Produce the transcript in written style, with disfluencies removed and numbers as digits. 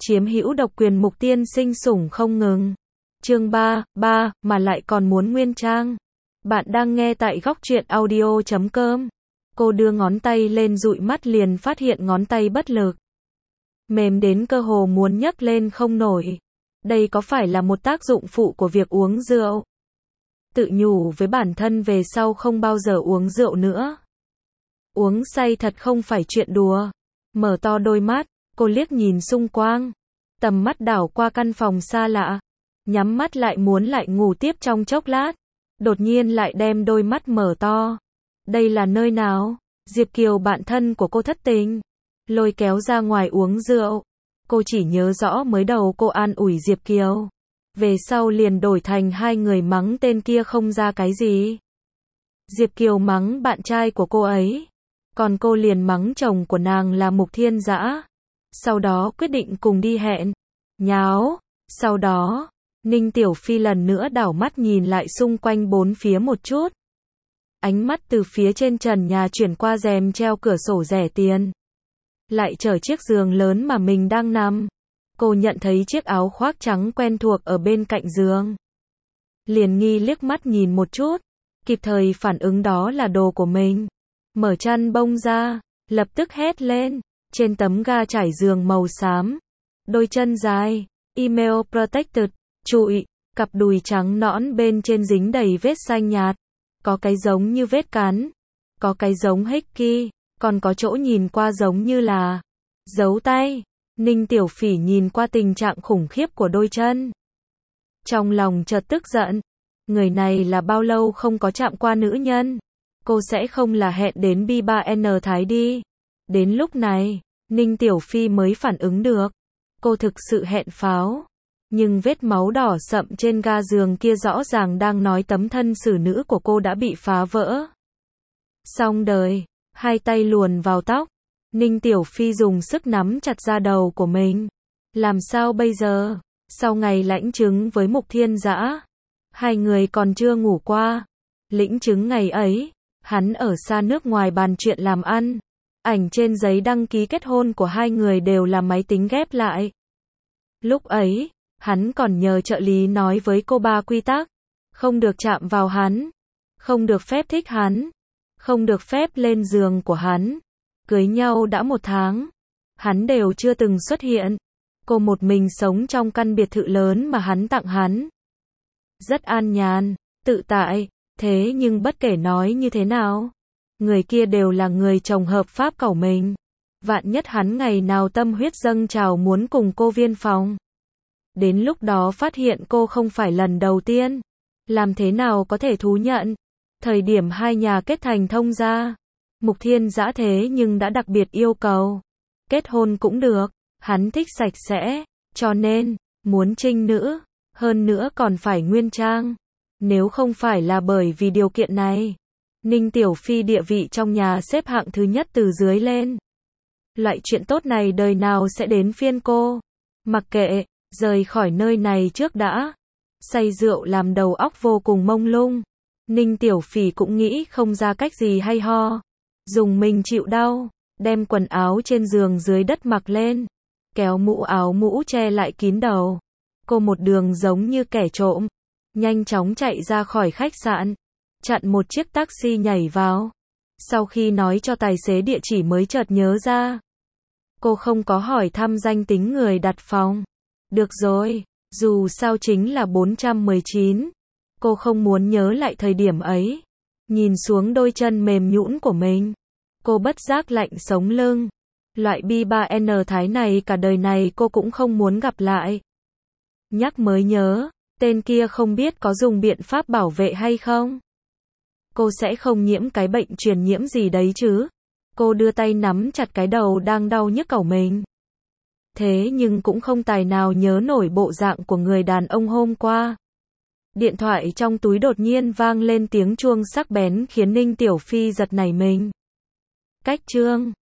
chiếm hữu độc quyền Mục tiên sinh sủng không ngừng. Chương 3, mà lại còn muốn nguyên trang. Bạn đang nghe tại góc truyện audio.com. Cô đưa ngón tay lên dụi mắt liền phát hiện ngón tay bất lực. Mềm đến cơ hồ muốn nhấc lên không nổi. Đây có phải là một tác dụng phụ của việc uống rượu? Tự nhủ với bản thân về sau không bao giờ uống rượu nữa. Uống say thật không phải chuyện đùa. Mở to đôi mắt, cô liếc nhìn xung quanh. Tầm mắt đảo qua căn phòng xa lạ. Nhắm mắt lại muốn lại ngủ tiếp trong chốc lát. Đột nhiên lại đem đôi mắt mở to. Đây là nơi nào? Diệp Kiều bạn thân của cô thất tình. Lôi kéo ra ngoài uống rượu. Cô chỉ nhớ rõ mới đầu cô an ủi Diệp Kiều. Về sau liền đổi thành hai người mắng tên kia không ra cái gì. Diệp Kiều mắng bạn trai của cô ấy. Còn cô liền mắng chồng của nàng là Mục Thiên Dã. Sau đó quyết định cùng đi hẹn. Nháo. Sau đó, Ninh Tiểu Phi lần nữa đảo mắt nhìn lại xung quanh bốn phía một chút. Ánh mắt từ phía trên trần nhà chuyển qua rèm treo cửa sổ rẻ tiền. Lại chở chiếc giường lớn mà mình đang nằm. Cô nhận thấy chiếc áo khoác trắng quen thuộc ở bên cạnh giường. Liền nghi liếc mắt nhìn một chút. Kịp thời phản ứng đó là đồ của mình. Mở chăn bông ra, lập tức hét lên. Trên tấm ga trải giường màu xám. Đôi chân dài, email protected, trụi, cặp đùi trắng nõn bên trên dính đầy vết xanh nhạt. Có cái giống như vết cắn. Có cái giống hickey. Còn có chỗ nhìn qua giống như là dấu tay. Ninh Tiểu Phỉ nhìn qua tình trạng khủng khiếp của đôi chân. Trong lòng chợt tức giận. Người này là bao lâu không có chạm qua nữ nhân. Cô sẽ không là hẹn đến B3N Thái đi. Đến lúc này, Ninh Tiểu Phi mới phản ứng được. Cô thực sự hẹn pháo. Nhưng vết máu đỏ sậm trên ga giường kia rõ ràng đang nói tấm thân xử nữ của cô đã bị phá vỡ. Xong đời. Hai tay luồn vào tóc. Ninh Tiểu Phi dùng sức nắm chặt da đầu của mình. Làm sao bây giờ? Sau ngày lãnh chứng với Mục Thiên Dã, hai người còn chưa ngủ qua. Lĩnh chứng ngày ấy, hắn ở xa nước ngoài bàn chuyện làm ăn. Ảnh trên giấy đăng ký kết hôn của hai người đều là máy tính ghép lại. Lúc ấy, hắn còn nhờ trợ lý nói với cô 3 quy tắc. Không được chạm vào hắn. Không được phép thích hắn. Không được phép lên giường của hắn. Cưới nhau đã 1 tháng. Hắn đều chưa từng xuất hiện. Cô một mình sống trong căn biệt thự lớn mà hắn tặng hắn. Rất an nhàn, tự tại. Thế nhưng bất kể nói như thế nào, người kia đều là người chồng hợp pháp của mình. Vạn nhất hắn ngày nào tâm huyết dâng trào muốn cùng cô viên phòng. Đến lúc đó phát hiện cô không phải lần đầu tiên. Làm thế nào có thể thú nhận? Thời điểm hai nhà kết thành thông gia, Mục Thiên Dã thế nhưng đã đặc biệt yêu cầu. Kết hôn cũng được, hắn thích sạch sẽ, cho nên, muốn trinh nữ, hơn nữa còn phải nguyên trang. Nếu không phải là bởi vì điều kiện này, Ninh Tiểu Phi địa vị trong nhà xếp hạng thứ nhất từ dưới lên. Loại chuyện tốt này đời nào sẽ đến phiên cô. Mặc kệ, rời khỏi nơi này trước đã. Say rượu làm đầu óc vô cùng mông lung. Ninh Tiểu Phỉ cũng nghĩ không ra cách gì hay ho. Dùng mình chịu đau, đem quần áo trên giường dưới đất mặc lên, kéo mũ áo mũ che lại kín đầu. Cô một đường giống như kẻ trộm, nhanh chóng chạy ra khỏi khách sạn, chặn một chiếc taxi nhảy vào. Sau khi nói cho tài xế địa chỉ mới chợt nhớ ra. Cô không có hỏi thăm danh tính người đặt phòng. Được rồi, dù sao chính là 419. Cô không muốn nhớ lại thời điểm ấy. Nhìn xuống đôi chân mềm nhũn của mình. Cô bất giác lạnh sống lưng. Loại B3N Thái này cả đời này cô cũng không muốn gặp lại. Nhắc mới nhớ, tên kia không biết có dùng biện pháp bảo vệ hay không. Cô sẽ không nhiễm cái bệnh truyền nhiễm gì đấy chứ. Cô đưa tay nắm chặt cái đầu đang đau nhức của mình. Thế nhưng cũng không tài nào nhớ nổi bộ dạng của người đàn ông hôm qua. Điện thoại trong túi đột nhiên vang lên tiếng chuông sắc bén khiến Ninh Tiểu Phi giật nảy mình. Cách chương